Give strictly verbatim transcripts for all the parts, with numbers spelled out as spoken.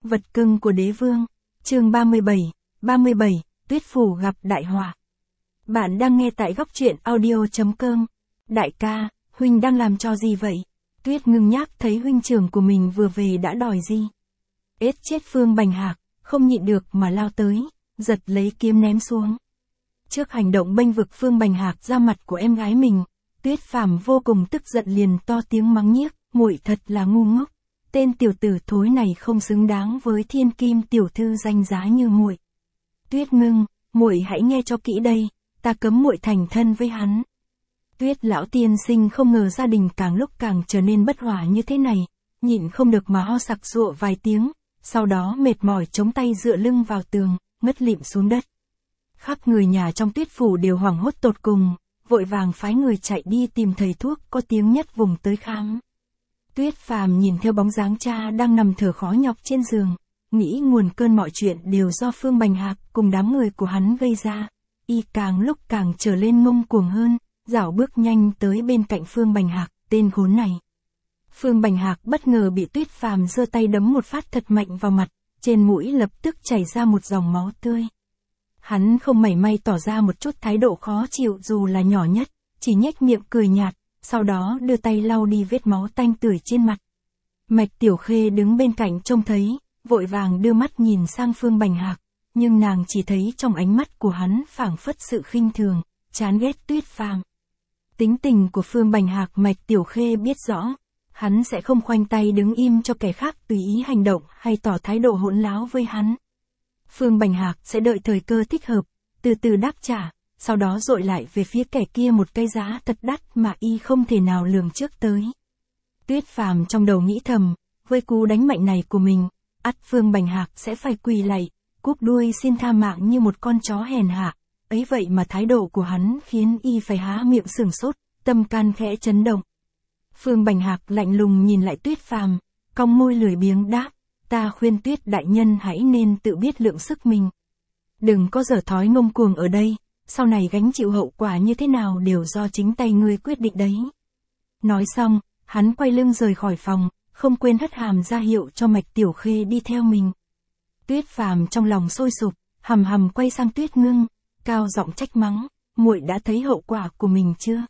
Vật cưng của đế vương. Chương ba mươi bảy, ba mươi bảy, Tuyết Phủ gặp đại họa. Bạn đang nghe tại góc truyện audio chấm com. Đại ca, huynh đang làm trò gì vậy? Tuyết ngưng nhác thấy huynh trưởng của mình vừa về đã đòi gì. Ết chết Phương Bành Hạc, không nhịn được mà lao tới, giật lấy kiếm ném xuống. Trước hành động bênh vực Phương Bành Hạc ra mặt của em gái mình, Tuyết Phàm vô cùng tức giận liền to tiếng mắng nhiếc, muội thật là ngu ngốc. Tên tiểu tử thối này không xứng đáng với thiên kim tiểu thư danh giá như muội. Tuyết ngưng, muội hãy nghe cho kỹ đây, ta cấm muội thành thân với hắn. Tuyết lão tiên sinh không ngờ gia đình càng lúc càng trở nên bất hòa như thế này, nhịn không được mà ho sặc sụa vài tiếng, sau đó mệt mỏi chống tay dựa lưng vào tường, ngất lịm xuống đất. Khắp người nhà trong Tuyết phủ đều hoảng hốt tột cùng, vội vàng phái người chạy đi tìm thầy thuốc có tiếng nhất vùng tới khám. Tuyết Phàm nhìn theo bóng dáng cha đang nằm thở khó nhọc trên giường, nghĩ nguồn cơn mọi chuyện đều do Phương Bành Hạc cùng đám người của hắn gây ra, y càng lúc càng trở lên ngông cuồng hơn, dảo bước nhanh tới bên cạnh Phương Bành Hạc, tên khốn này. Phương Bành Hạc bất ngờ bị Tuyết Phàm giơ tay đấm một phát thật mạnh vào mặt, trên mũi lập tức chảy ra một dòng máu tươi. Hắn không mảy may tỏ ra một chút thái độ khó chịu dù là nhỏ nhất, chỉ nhếch miệng cười nhạt, sau đó đưa tay lau đi vết máu tanh tưởi trên mặt. Mạch Tiểu Khê đứng bên cạnh trông thấy, vội vàng đưa mắt nhìn sang Phương Bành Hạc, nhưng nàng chỉ thấy trong ánh mắt của hắn phảng phất sự khinh thường, chán ghét Tuyết Phàm. Tính tình của Phương Bành Hạc Mạch Tiểu Khê biết rõ, hắn sẽ không khoanh tay đứng im cho kẻ khác tùy ý hành động hay tỏ thái độ hỗn láo với hắn. Phương Bành Hạc sẽ đợi thời cơ thích hợp, từ từ đáp trả, sau đó dội lại về phía kẻ kia một cái giá thật đắt mà y không thể nào lường trước tới. Tuyết Phàm trong đầu nghĩ thầm, với cú đánh mạnh này của mình, ắt Phương Bành Hạc sẽ phải quỳ lạy, cúp đuôi xin tha mạng như một con chó hèn hạ. Ấy vậy mà thái độ của hắn khiến y phải há miệng sửng sốt, tâm can khẽ chấn động. Phương Bành Hạc lạnh lùng nhìn lại Tuyết Phàm, cong môi lười biếng đáp, ta khuyên Tuyết đại nhân hãy nên tự biết lượng sức mình. Đừng có dở thói ngông cuồng ở đây, sau này gánh chịu hậu quả như thế nào đều do chính tay ngươi quyết định đấy. Nói xong, hắn quay lưng rời khỏi phòng, không quên hất hàm ra hiệu cho Mạch Tiểu Khê đi theo mình. Tuyết Phàm trong lòng sôi sục, hầm hầm quay sang Tuyết Ngưng, cao giọng trách mắng, muội đã thấy hậu quả của mình chưa?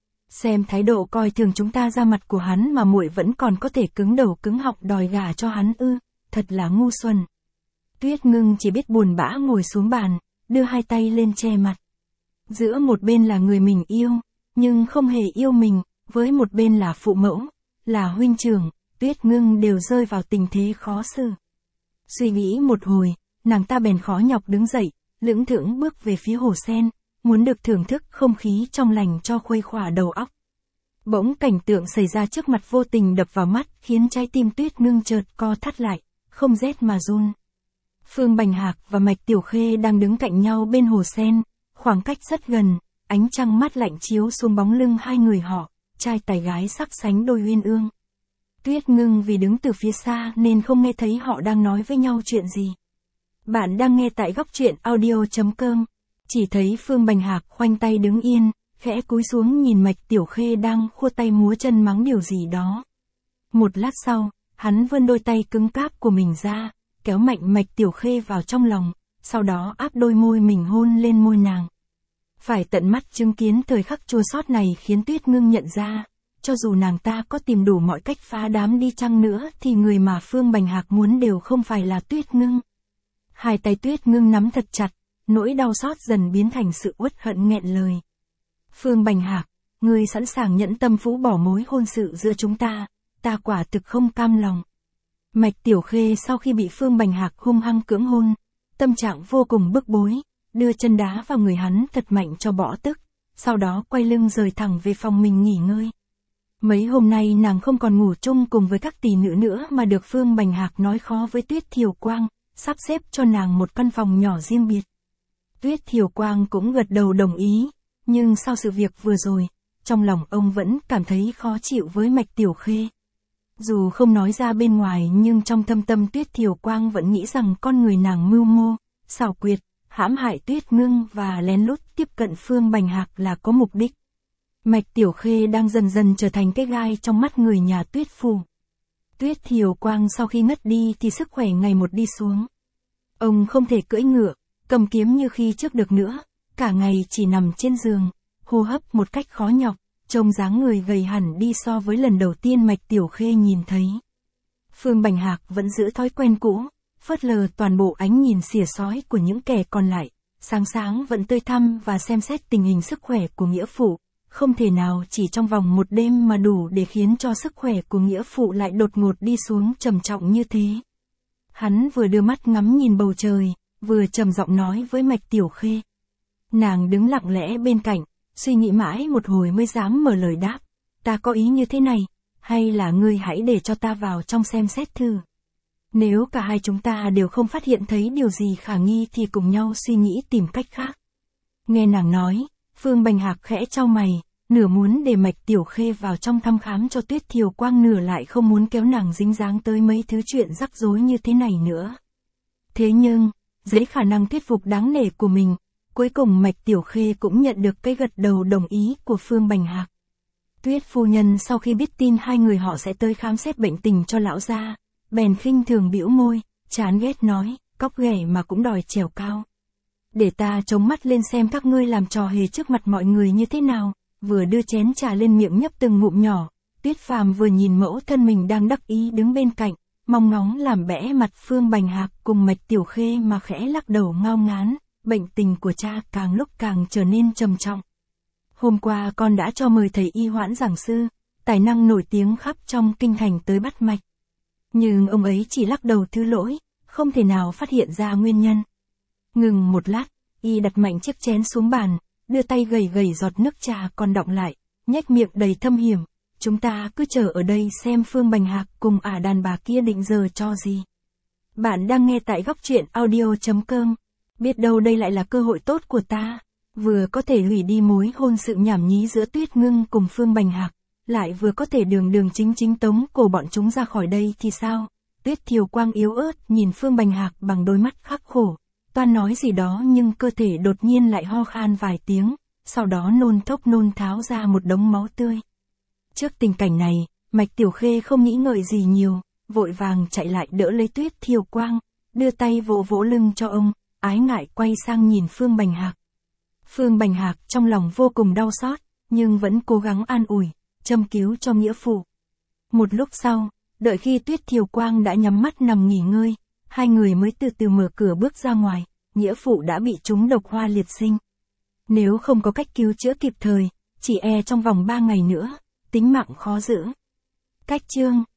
Xem thái độ coi thường chúng ta ra mặt của hắn mà muội vẫn còn có thể cứng đầu cứng họng đòi gả cho hắn ư, thật là ngu xuẩn. Tuyết Ngưng chỉ biết buồn bã ngồi xuống bàn, đưa hai tay lên che mặt. Giữa một bên là người mình yêu, nhưng không hề yêu mình, với một bên là phụ mẫu, là huynh trưởng, Tuyết Ngưng đều rơi vào tình thế khó xử. Suy nghĩ một hồi, nàng ta bèn khó nhọc đứng dậy, lững thững bước về phía hồ sen, muốn được thưởng thức không khí trong lành cho khuây khỏa đầu óc. Bỗng cảnh tượng xảy ra trước mặt vô tình đập vào mắt khiến trái tim Tuyết Ngưng chợt co thắt lại, không rét mà run. Phương Bành Hạc và Mạch Tiểu Khê đang đứng cạnh nhau bên hồ sen, khoảng cách rất gần, ánh trăng mát lạnh chiếu xuống bóng lưng hai người họ, trai tài gái sắc sánh đôi uyên ương. Tuyết Ngưng vì đứng từ phía xa nên không nghe thấy họ đang nói với nhau chuyện gì. Bạn đang nghe tại góc truyện audio chấm com. Chỉ thấy Phương Bành Hạc khoanh tay đứng yên, khẽ cúi xuống nhìn Mạch Tiểu Khê đang khua tay múa chân mắng điều gì đó. Một lát sau, hắn vươn đôi tay cứng cáp của mình ra, kéo mạnh Mạch Tiểu Khê vào trong lòng, sau đó áp đôi môi mình hôn lên môi nàng. Phải tận mắt chứng kiến thời khắc chua xót này khiến Tuyết Ngưng nhận ra, cho dù nàng ta có tìm đủ mọi cách phá đám đi chăng nữa thì người mà Phương Bành Hạc muốn đều không phải là Tuyết Ngưng. Hai tay Tuyết Ngưng nắm thật chặt, nỗi đau xót dần biến thành sự uất hận nghẹn lời. Phương Bành Hạc, ngươi sẵn sàng nhẫn tâm phũ bỏ mối hôn sự giữa chúng ta, ta quả thực không cam lòng. Mạch Tiểu Khê sau khi bị Phương Bành Hạc hung hăng cưỡng hôn, tâm trạng vô cùng bức bối, đưa chân đá vào người hắn thật mạnh cho bỏ tức, sau đó quay lưng rời thẳng về phòng mình nghỉ ngơi. Mấy hôm nay nàng không còn ngủ chung cùng với các tỷ nữ nữa mà được Phương Bành Hạc nói khó với Tuyết Thiều Quang, sắp xếp cho nàng một căn phòng nhỏ riêng biệt. Tuyết Thiều Quang cũng gật đầu đồng ý, nhưng sau sự việc vừa rồi, trong lòng ông vẫn cảm thấy khó chịu với Mạch Tiểu Khê. Dù không nói ra bên ngoài nhưng trong thâm tâm Tuyết Thiều Quang vẫn nghĩ rằng con người nàng mưu mô, xảo quyệt, hãm hại Tuyết Ngưng và lén lút tiếp cận Phương Bành Hạc là có mục đích. Mạch Tiểu Khê đang dần dần trở thành cái gai trong mắt người nhà Tuyết phủ. Tuyết Thiều Quang sau khi ngất đi thì sức khỏe ngày một đi xuống. Ông không thể cưỡi ngựa, cầm kiếm như khi trước được nữa, cả ngày chỉ nằm trên giường, hô hấp một cách khó nhọc, trông dáng người gầy hẳn đi so với lần đầu tiên Mạch Tiểu Khê nhìn thấy. Phương Bành Hạc vẫn giữ thói quen cũ, phớt lờ toàn bộ ánh nhìn xỉa xói của những kẻ còn lại, sáng sáng vẫn tươi thăm và xem xét tình hình sức khỏe của nghĩa phụ, không thể nào chỉ trong vòng một đêm mà đủ để khiến cho sức khỏe của nghĩa phụ lại đột ngột đi xuống trầm trọng như thế. Hắn vừa đưa mắt ngắm nhìn bầu trời, vừa trầm giọng nói với Mạch Tiểu Khê. Nàng đứng lặng lẽ bên cạnh, suy nghĩ mãi một hồi mới dám mở lời đáp. Ta có ý như thế này, hay là ngươi hãy để cho ta vào trong xem xét thử. Nếu cả hai chúng ta đều không phát hiện thấy điều gì khả nghi thì cùng nhau suy nghĩ tìm cách khác. Nghe nàng nói, Phương Bành Hạc khẽ chau mày, nửa muốn để Mạch Tiểu Khê vào trong thăm khám cho Tuyết Thiều Quang, nửa lại không muốn kéo nàng dính dáng tới mấy thứ chuyện rắc rối như thế này nữa. Thế nhưng, dưới khả năng thuyết phục đáng nể của mình, cuối cùng Mạch Tiểu Khê cũng nhận được cái gật đầu đồng ý của Phương Bành Hạc. Tuyết phu nhân sau khi biết tin hai người họ sẽ tới khám xét bệnh tình cho lão gia, bèn khinh thường bĩu môi, chán ghét nói, cóc ghẻ mà cũng đòi trèo cao. Để ta chống mắt lên xem các ngươi làm trò hề trước mặt mọi người như thế nào, vừa đưa chén trà lên miệng nhấp từng ngụm nhỏ, Tuyết Phàm vừa nhìn mẫu thân mình đang đắc ý đứng bên cạnh, mong ngóng làm bẽ mặt Phương Bành Hạc cùng Mạch Tiểu Khê mà khẽ lắc đầu ngao ngán, bệnh tình của cha càng lúc càng trở nên trầm trọng. Hôm qua con đã cho mời thầy y Hoãn giảng sư, tài năng nổi tiếng khắp trong kinh thành tới bắt mạch. Nhưng ông ấy chỉ lắc đầu thứ lỗi, không thể nào phát hiện ra nguyên nhân. Ngừng một lát, y đặt mạnh chiếc chén xuống bàn, đưa tay gầy gầy giọt nước trà còn đọng lại, nhếch miệng đầy thâm hiểm. Chúng ta cứ chờ ở đây xem Phương Bành Hạc cùng ả đàn bà kia định giờ cho gì. Bạn đang nghe tại góc truyện audio chấm com. Biết đâu đây lại là cơ hội tốt của ta. Vừa có thể hủy đi mối hôn sự nhảm nhí giữa Tuyết Ngưng cùng Phương Bành Hạc, lại vừa có thể đường đường chính chính tống cổ bọn chúng ra khỏi đây thì sao? Tuyết Thiều Quang yếu ớt nhìn Phương Bành Hạc bằng đôi mắt khắc khổ, toan nói gì đó nhưng cơ thể đột nhiên lại ho khan vài tiếng, sau đó nôn thốc nôn tháo ra một đống máu tươi. Trước tình cảnh này, Mạch Tiểu Khê không nghĩ ngợi gì nhiều, vội vàng chạy lại đỡ lấy Tuyết Thiều Quang, đưa tay vỗ vỗ lưng cho ông, ái ngại quay sang nhìn Phương Bành Hạc. Phương Bành Hạc trong lòng vô cùng đau xót, nhưng vẫn cố gắng an ủi, châm cứu cho nghĩa phụ. Một lúc sau, đợi khi Tuyết Thiều Quang đã nhắm mắt nằm nghỉ ngơi, hai người mới từ từ mở cửa bước ra ngoài, nghĩa phụ đã bị trúng độc hoa liệt sinh. Nếu không có cách cứu chữa kịp thời, chỉ e trong vòng ba ngày nữa, tính mạng khó giữ. Cách chương